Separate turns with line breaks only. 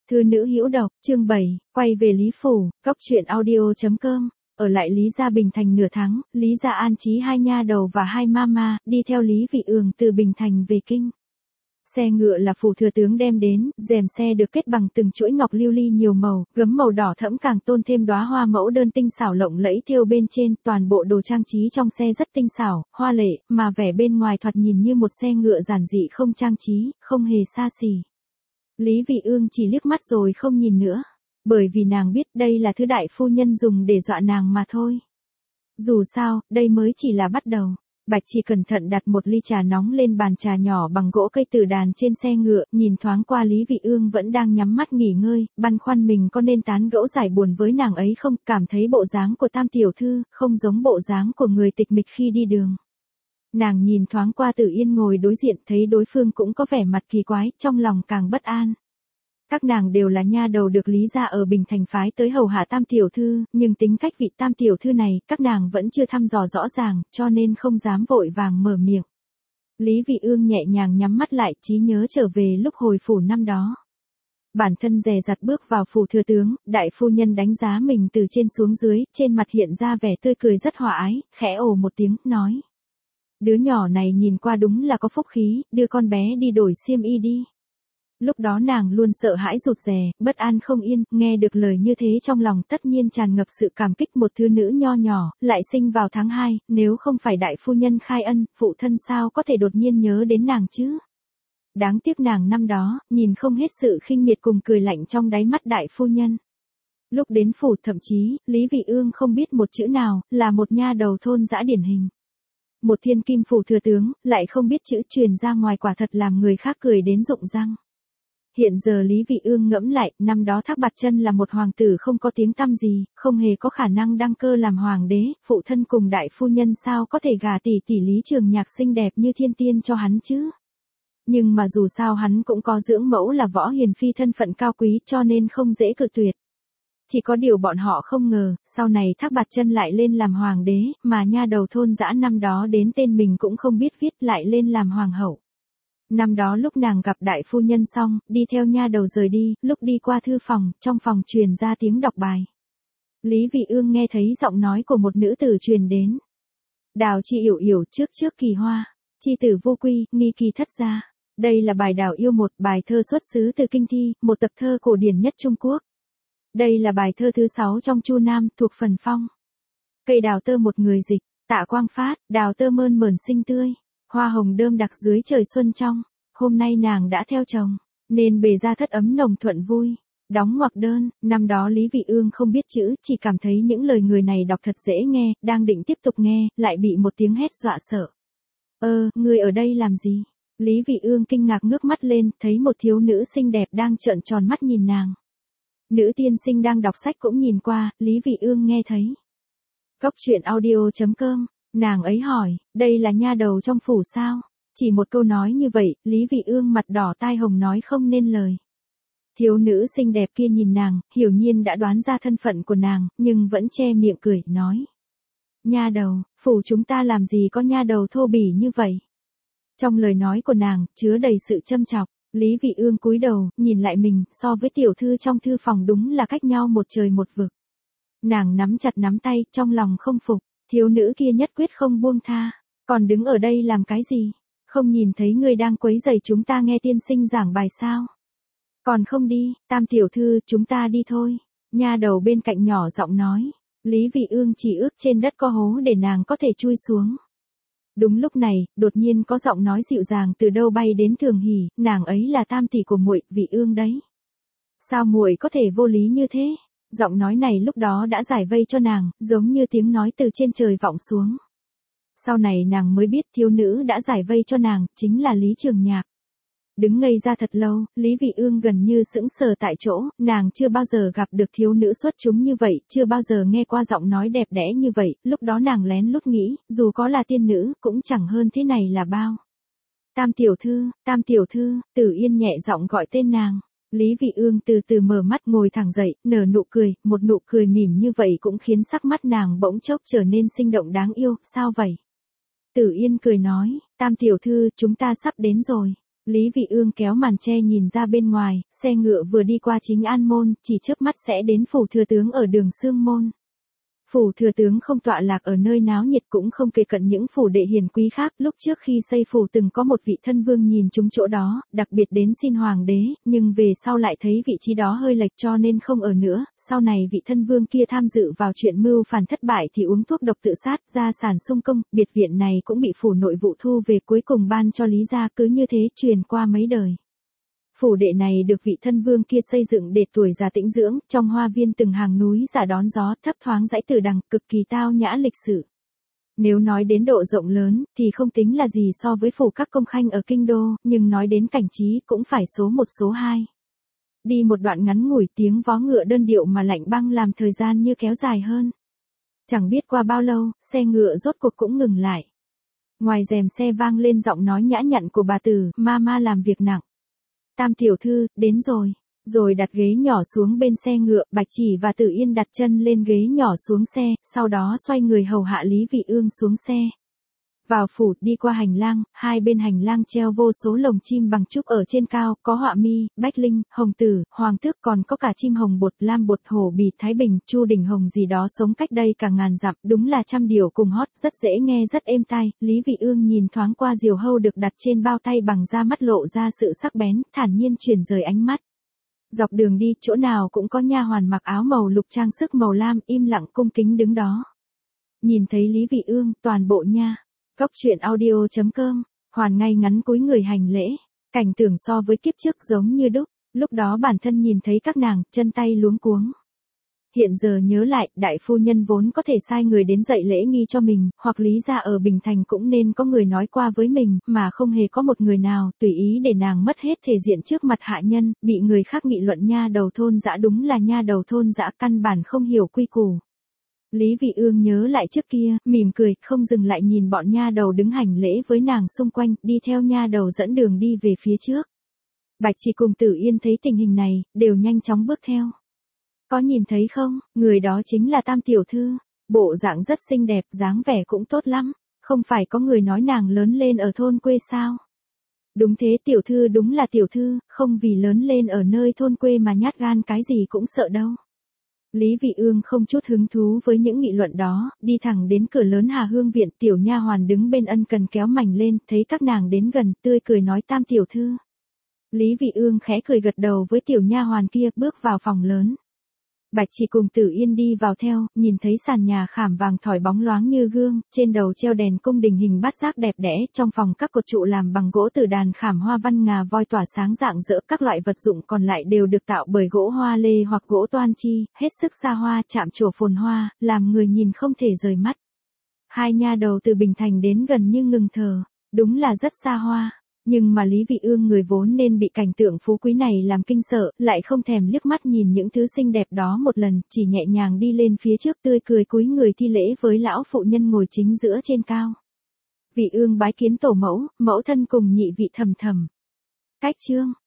Thư nữ hữu độc, chương 7, quay về Lý Phủ, góc truyện audio.com. Ở lại Lý Gia Bình Thành nửa tháng, Lý Gia an trí hai nha đầu và hai mama, đi theo Lý Vị Ương từ Bình Thành về kinh. Xe ngựa là phủ thừa tướng đem đến, rèm xe được kết bằng từng chuỗi ngọc lưu ly nhiều màu, gấm màu đỏ thẫm càng tôn thêm đóa hoa mẫu đơn tinh xảo lộng lẫy thêu bên trên, toàn bộ đồ trang trí trong xe rất tinh xảo, hoa lệ, mà vẻ bên ngoài thoạt nhìn như một xe ngựa giản dị không trang trí, không hề xa xỉ. Lý Vị Ương chỉ liếc mắt rồi không nhìn nữa, bởi vì nàng biết đây là thứ đại phu nhân dùng để dọa nàng mà thôi. Dù sao, đây mới chỉ là bắt đầu. Bạch Chỉ cẩn thận đặt một ly trà nóng lên bàn trà nhỏ bằng gỗ cây tử đàn trên xe ngựa, nhìn thoáng qua Lý Vị Ương vẫn đang nhắm mắt nghỉ ngơi, băn khoăn mình có nên tán gẫu giải buồn với nàng ấy không, cảm thấy bộ dáng của Tam tiểu thư không giống bộ dáng của người tịch mịch khi đi đường. Nàng nhìn thoáng qua Tử Yên ngồi đối diện, thấy đối phương cũng có vẻ mặt kỳ quái, trong lòng càng bất an. Các nàng đều là nha đầu được Lý gia ở Bình Thành phái tới hầu hạ Tam tiểu thư, nhưng tính cách vị Tam tiểu thư này, các nàng vẫn chưa thăm dò rõ ràng, cho nên không dám vội vàng mở miệng. Lý Vị Ương nhẹ nhàng nhắm mắt lại, trí nhớ trở về lúc hồi phủ năm đó. Bản thân dè dặt bước vào phủ thừa tướng, đại phu nhân đánh giá mình từ trên xuống dưới, trên mặt hiện ra vẻ tươi cười rất hòa ái, khẽ ồ một tiếng, nói: "Đứa nhỏ này nhìn qua đúng là có phúc khí, đưa con bé đi đổi xiêm y đi." Lúc đó nàng luôn sợ hãi rụt rè, bất an không yên, nghe được lời như thế trong lòng tất nhiên tràn ngập sự cảm kích, một thứ nữ nho nhỏ, lại sinh vào tháng 2, nếu không phải đại phu nhân khai ân, phụ thân sao có thể đột nhiên nhớ đến nàng chứ? Đáng tiếc nàng năm đó, nhìn không hết sự khinh miệt cùng cười lạnh trong đáy mắt đại phu nhân. Lúc đến phủ thậm chí, Lý Vị Ương không biết một chữ nào, là một nha đầu thôn dã điển hình. Một thiên kim phủ thừa tướng, lại không biết chữ truyền ra ngoài quả thật làm người khác cười đến rụng răng. Hiện giờ Lý Vị Ương ngẫm lại, năm đó Thác Bạt Chân là một hoàng tử không có tiếng tăm gì, không hề có khả năng đăng cơ làm hoàng đế, phụ thân cùng đại phu nhân sao có thể gả tỷ tỷ Lý Trường Nhạc xinh đẹp như thiên tiên cho hắn chứ? Nhưng mà dù sao hắn cũng có dưỡng mẫu là Võ Hiền Phi thân phận cao quý cho nên không dễ cự tuyệt. Chỉ có điều bọn họ không ngờ, sau này Thác Bạt Chân lại lên làm hoàng đế, mà nha đầu thôn dã năm đó đến tên mình cũng không biết viết lại lên làm hoàng hậu. Năm đó lúc nàng gặp đại phu nhân xong, đi theo nha đầu rời đi, lúc đi qua thư phòng, trong phòng truyền ra tiếng đọc bài. Lý Vị Ương nghe thấy giọng nói của một nữ tử truyền đến. Đào chi yểu yểu trước trước kỳ hoa, chi tử vô quy, nghi kỳ thất gia. Đây là bài Đào yêu, một bài thơ xuất xứ từ Kinh Thi, một tập thơ cổ điển nhất Trung Quốc. Đây là bài thơ thứ 6 trong Chu Nam, thuộc phần phong. Cây đào tơ một người dịch, Tạ Quang Phát, đào tơ mơn mởn xinh tươi. Hoa hồng đơm đặc dưới trời xuân trong, hôm nay nàng đã theo chồng, nên bề ra thất ấm nồng thuận vui. Đóng ngoặc đơn, năm đó Lý Vị Ương không biết chữ, chỉ cảm thấy những lời người này đọc thật dễ nghe, đang định tiếp tục nghe, lại bị một tiếng hét dọa sợ. Người ở đây làm gì? Lý Vị Ương kinh ngạc ngước mắt lên, thấy một thiếu nữ xinh đẹp đang trợn tròn mắt nhìn nàng. Nữ tiên sinh đang đọc sách cũng nhìn qua, Lý Vị Ương nghe thấy. Góc truyện audio.com. Nàng ấy hỏi, đây là nha đầu trong phủ sao? Chỉ một câu nói như vậy, Lý Vị Ương mặt đỏ tai hồng nói không nên lời. Thiếu nữ xinh đẹp kia nhìn nàng, hiển nhiên đã đoán ra thân phận của nàng, nhưng vẫn che miệng cười, nói. Nha đầu, phủ chúng ta làm gì có nha đầu thô bỉ như vậy? Trong lời nói của nàng, chứa đầy sự châm chọc. Lý Vị Ương cúi đầu, nhìn lại mình, so với tiểu thư trong thư phòng đúng là cách nhau một trời một vực. Nàng nắm chặt nắm tay, trong lòng không phục. Thiếu nữ kia nhất quyết không buông tha, còn đứng ở đây làm cái gì? Không nhìn thấy người đang quấy rầy chúng ta nghe tiên sinh giảng bài sao? Còn không đi, Tam tiểu thư, chúng ta đi thôi. Nha đầu bên cạnh nhỏ giọng nói. Lý Vị Ương chỉ ước trên đất có hố để nàng có thể chui xuống. Đúng lúc này, đột nhiên có giọng nói dịu dàng từ đâu bay đến Thường Hỉ, nàng ấy là tam tỷ của muội, Vị Ương đấy. Sao muội có thể vô lý như thế? Giọng nói này lúc đó đã giải vây cho nàng, giống như tiếng nói từ trên trời vọng xuống. Sau này nàng mới biết thiếu nữ đã giải vây cho nàng, chính là Lý Trường Nhạc. Đứng ngây ra thật lâu, Lý Vị Ương gần như sững sờ tại chỗ, nàng chưa bao giờ gặp được thiếu nữ xuất chúng như vậy, chưa bao giờ nghe qua giọng nói đẹp đẽ như vậy, lúc đó nàng lén lút nghĩ, dù có là tiên nữ, cũng chẳng hơn thế này là bao. Tam tiểu thư, Tử Yên nhẹ giọng gọi tên nàng. Lý Vị Ương từ từ mở mắt ngồi thẳng dậy, nở nụ cười, một nụ cười mỉm như vậy cũng khiến sắc mắt nàng bỗng chốc trở nên sinh động đáng yêu, sao vậy? Tử Yên cười nói, Tam tiểu thư, chúng ta sắp đến rồi. Lý Vị Ương kéo màn che nhìn ra bên ngoài, xe ngựa vừa đi qua chính an môn, chỉ chớp mắt sẽ đến phủ thừa tướng ở đường Sương Môn. Phủ thừa tướng không tọa lạc ở nơi náo nhiệt cũng không kề cận những phủ đệ hiền quý khác, lúc trước khi xây phủ từng có một vị thân vương nhìn trúng chỗ đó, đặc biệt đến xin hoàng đế, nhưng về sau lại thấy vị trí đó hơi lệch cho nên không ở nữa, sau này vị thân vương kia tham dự vào chuyện mưu phản thất bại thì uống thuốc độc tự sát, gia sản sung công, biệt viện này cũng bị phủ nội vụ thu về cuối cùng ban cho Lý gia, cứ như thế truyền qua mấy đời. Phủ đệ này được vị thân vương kia xây dựng để tuổi già tĩnh dưỡng, trong hoa viên từng hàng núi giả đón gió, thấp thoáng dãy từ đằng, cực kỳ tao nhã lịch sự. Nếu nói đến độ rộng lớn, thì không tính là gì so với phủ các công khanh ở kinh đô, nhưng nói đến cảnh trí cũng phải số một số hai. Đi một đoạn ngắn ngủi tiếng vó ngựa đơn điệu mà lạnh băng làm thời gian như kéo dài hơn. Chẳng biết qua bao lâu, xe ngựa rốt cuộc cũng ngừng lại. Ngoài rèm xe vang lên giọng nói nhã nhặn của bà tử, ma làm việc nặng. Tam tiểu thư, đến rồi. Rồi đặt ghế nhỏ xuống bên xe ngựa, Bạch Chỉ và Tử Yên đặt chân lên ghế nhỏ xuống xe, sau đó xoay người hầu hạ Lý Vị Ương xuống xe. Vào phủ, đi qua hành lang, hai bên hành lang treo vô số lồng chim bằng trúc ở trên cao, có họa mi, bách linh, hồng tử, hoàng tước, còn có cả chim hồng bột, lam bột, hổ bì, thái bình, chu đình hồng gì đó sống cách đây cả ngàn dặm, đúng là trăm điều cùng hót, rất dễ nghe rất êm tai. Lý Vị Ương nhìn thoáng qua diều hâu được đặt trên bao tay bằng da, mắt lộ ra sự sắc bén, thản nhiên chuyển rời ánh mắt. Dọc đường đi, chỗ nào cũng có nha hoàn mặc áo màu lục trang sức màu lam, im lặng cung kính đứng đó. Nhìn thấy Lý Vị Ương, toàn bộ nha. Góc truyện audio.com, hoàn ngay ngắn cúi người hành lễ, cảnh tưởng so với kiếp trước giống như đúc, lúc đó bản thân nhìn thấy các nàng, chân tay luống cuống. Hiện giờ nhớ lại, đại phu nhân vốn có thể sai người đến dạy lễ nghi cho mình, hoặc Lý gia ở Bình Thành cũng nên có người nói qua với mình, mà không hề có một người nào, tùy ý để nàng mất hết thể diện trước mặt hạ nhân, bị người khác nghị luận nha đầu thôn dã, đúng là nha đầu thôn dã, căn bản không hiểu quy củ. Lý Vị Ương nhớ lại trước kia, mỉm cười, không dừng lại nhìn bọn nha đầu đứng hành lễ với nàng xung quanh, đi theo nha đầu dẫn đường đi về phía trước. Bạch Chỉ cùng Tử Yên thấy tình hình này, đều nhanh chóng bước theo. Có nhìn thấy không, người đó chính là Tam tiểu thư, bộ dạng rất xinh đẹp, dáng vẻ cũng tốt lắm, không phải có người nói nàng lớn lên ở thôn quê sao? Đúng thế, tiểu thư đúng là tiểu thư, không vì lớn lên ở nơi thôn quê mà nhát gan cái gì cũng sợ đâu. Lý Vị Ương không chút hứng thú với những nghị luận đó, đi thẳng đến cửa lớn Hà Hương viện, tiểu nha hoàn đứng bên ân cần kéo mảnh lên, thấy các nàng đến gần, tươi cười nói Tam tiểu thư. Lý Vị Ương khẽ cười gật đầu với tiểu nha hoàn kia, bước vào phòng lớn. Bạch Chỉ cùng Tử Yên đi vào theo, nhìn thấy sàn nhà khảm vàng thỏi bóng loáng như gương, trên đầu treo đèn cung đình hình bát giác đẹp đẽ, trong phòng các cột trụ làm bằng gỗ tử đàn khảm hoa văn ngà voi tỏa sáng rạng rỡ, các loại vật dụng còn lại đều được tạo bởi gỗ hoa lê hoặc gỗ toan chi, hết sức xa hoa, chạm trổ phồn hoa, làm người nhìn không thể rời mắt. Hai nha đầu từ Bình Thành đến gần như ngừng thở, đúng là rất xa hoa. Nhưng mà Lý Vị Ương người vốn nên bị cảnh tượng phú quý này làm kinh sợ, lại không thèm liếc mắt nhìn những thứ xinh đẹp đó một lần, chỉ nhẹ nhàng đi lên phía trước tươi cười cúi người thi lễ với lão phụ nhân ngồi chính giữa trên cao. Vị Ương bái kiến tổ mẫu, mẫu thân cùng nhị vị thầm thầm. Cách chương.